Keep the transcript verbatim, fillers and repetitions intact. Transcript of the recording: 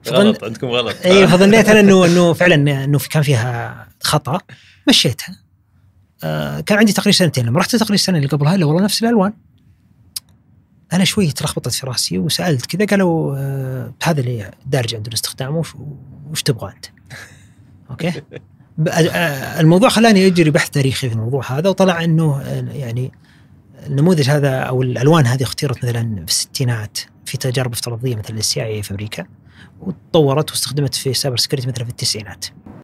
غلط عندكم غلط. اي فظنيت انا انه انه فعلا انه كان فيها خطا، مشيتها. آه كان عندي تقرير سنتين، لما رحت تقرير السنه اللي قبلها لا والله نفس الالوان. انا شويه تلخبطت في راسي وسالت كذا، قالوا آه هذا اللي دارج عندنا استخدامه، وش, وش تبغى انت؟ اوكي. الموضوع خلاني اجري بحث تاريخي في الموضوع هذا، وطلع انه يعني النموذج هذا او الالوان هذه اختيرت مثلا في الستينات في تجارب افتراضيه مثل السي اي في امريكا، وتطورت واستخدمت في سايبر سكيورتي مثلا في التسعينات.